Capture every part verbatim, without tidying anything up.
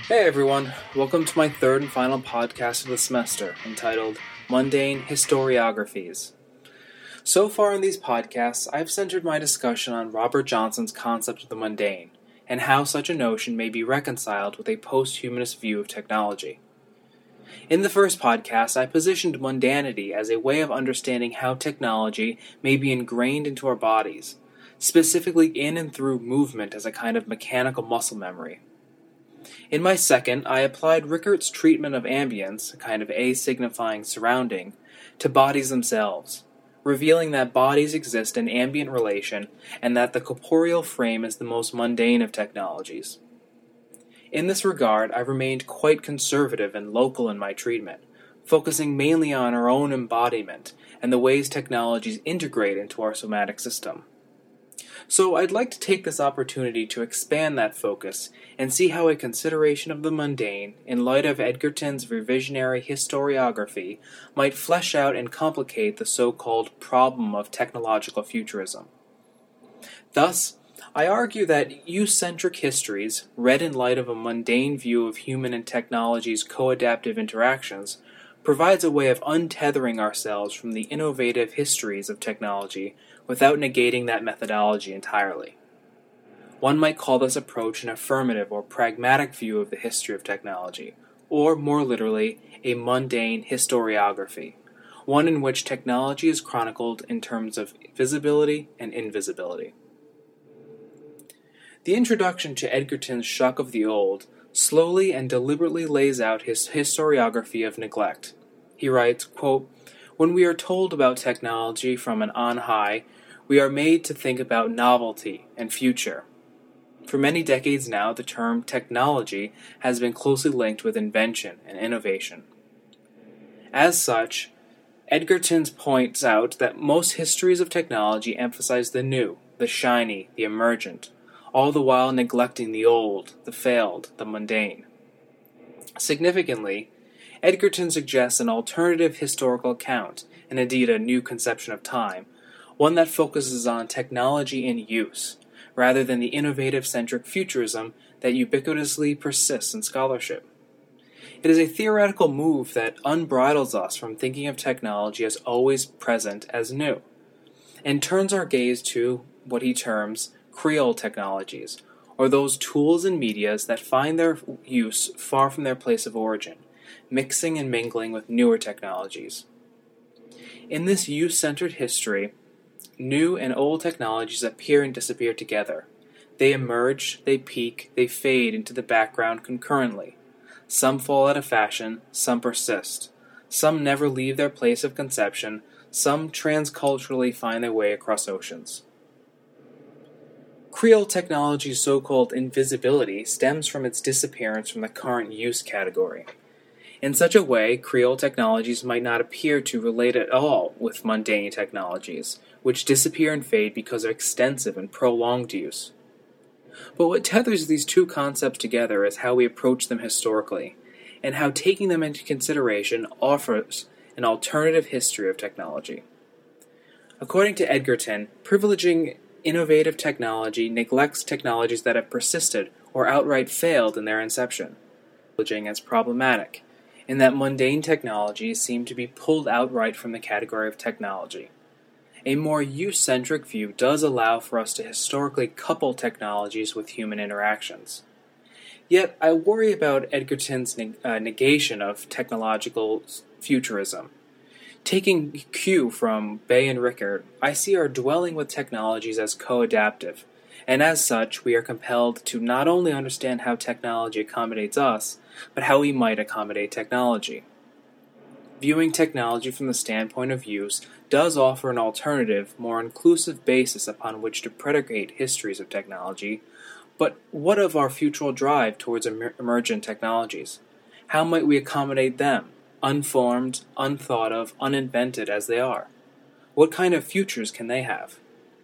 Hey everyone, welcome to my third and final podcast of the semester, entitled Mundane Historiographies. So far in these podcasts, I've centered my discussion on Robert Johnson's concept of the mundane, and how such a notion may be reconciled with a post-humanist view of technology. In the first podcast, I positioned mundanity as a way of understanding how technology may be ingrained into our bodies, specifically in and through movement as a kind of mechanical muscle memory. In my second, I applied Rickert's treatment of ambience, a kind of a-signifying surrounding, to bodies themselves, revealing that bodies exist in ambient relation and that the corporeal frame is the most mundane of technologies. In this regard, I remained quite conservative and local in my treatment, focusing mainly on our own embodiment and the ways technologies integrate into our somatic system. So I'd like to take this opportunity to expand that focus and see how a consideration of the mundane, in light of Edgerton's revisionary historiography, might flesh out and complicate the so-called problem of technological futurism. Thus, I argue that use-centric histories, read in light of a mundane view of human and technology's co-adaptive interactions, provides a way of untethering ourselves from the innovative histories of technology without negating that methodology entirely. One might call this approach an affirmative or pragmatic view of the history of technology, or, more literally, a mundane historiography, one in which technology is chronicled in terms of visibility and invisibility. The introduction to Edgerton's Shock of the Old slowly and deliberately lays out his historiography of neglect. He writes, quote, "When we are told about technology from an on high, we are made to think about novelty and future. For many decades now, the term technology has been closely linked with invention and innovation. As such, Edgerton points out that most histories of technology emphasize the new, the shiny, the emergent, all the while neglecting the old, the failed, the mundane. Significantly, Edgerton suggests an alternative historical account, and indeed a new conception of time, one that focuses on technology in use, rather than the innovative-centric futurism that ubiquitously persists in scholarship. It is a theoretical move that unbridles us from thinking of technology as always present as new, and turns our gaze to what he terms Creole technologies, or those tools and medias that find their use far from their place of origin, mixing and mingling with newer technologies. In this use-centered history, new and old technologies appear and disappear together. They emerge, they peak, they fade into the background concurrently. Some fall out of fashion, some persist. Some never leave their place of conception, some transculturally find their way across oceans. Creole technology's so-called invisibility stems from its disappearance from the current use category. In such a way, Creole technologies might not appear to relate at all with mundane technologies, which disappear and fade because of extensive and prolonged use. But what tethers these two concepts together is how we approach them historically, and how taking them into consideration offers an alternative history of technology. According to Edgerton, privileging innovative technology neglects technologies that have persisted or outright failed in their inception, privileging as problematic, in that mundane technologies seem to be pulled outright from the category of technology. A more use-centric view does allow for us to historically couple technologies with human interactions. Yet, I worry about Edgerton's neg- uh, negation of technological futurism. Taking cue from Bay and Rickert, I see our dwelling with technologies as co-adaptive, and as such, we are compelled to not only understand how technology accommodates us, but how we might accommodate technology. Viewing technology from the standpoint of use does offer an alternative, more inclusive basis upon which to predicate histories of technology, but what of our future drive towards emer- emergent technologies? How might we accommodate them, unformed, unthought of, uninvented as they are? What kind of futures can they have?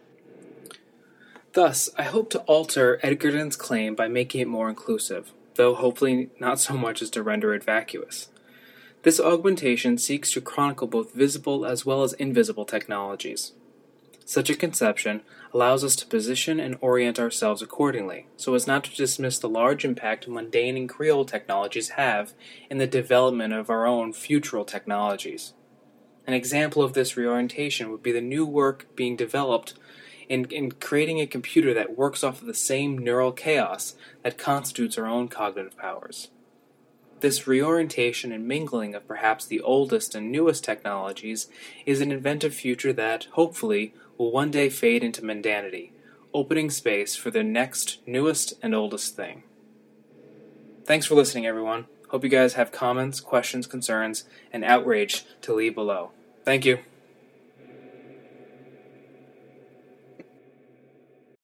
Thus, I hope to alter Edgerton's claim by making it more inclusive, though hopefully not so much as to render it vacuous. This augmentation seeks to chronicle both visible as well as invisible technologies. Such a conception allows us to position and orient ourselves accordingly, so as not to dismiss the large impact mundane and creole technologies have in the development of our own futural technologies. An example of this reorientation would be the new work being developed in, in creating a computer that works off of the same neural chaos that constitutes our own cognitive powers. This reorientation and mingling of perhaps the oldest and newest technologies is an inventive future that, hopefully, will one day fade into mundanity, opening space for the next newest and oldest thing. Thanks for listening, everyone. Hope you guys have comments, questions, concerns, and outrage to leave below. Thank you.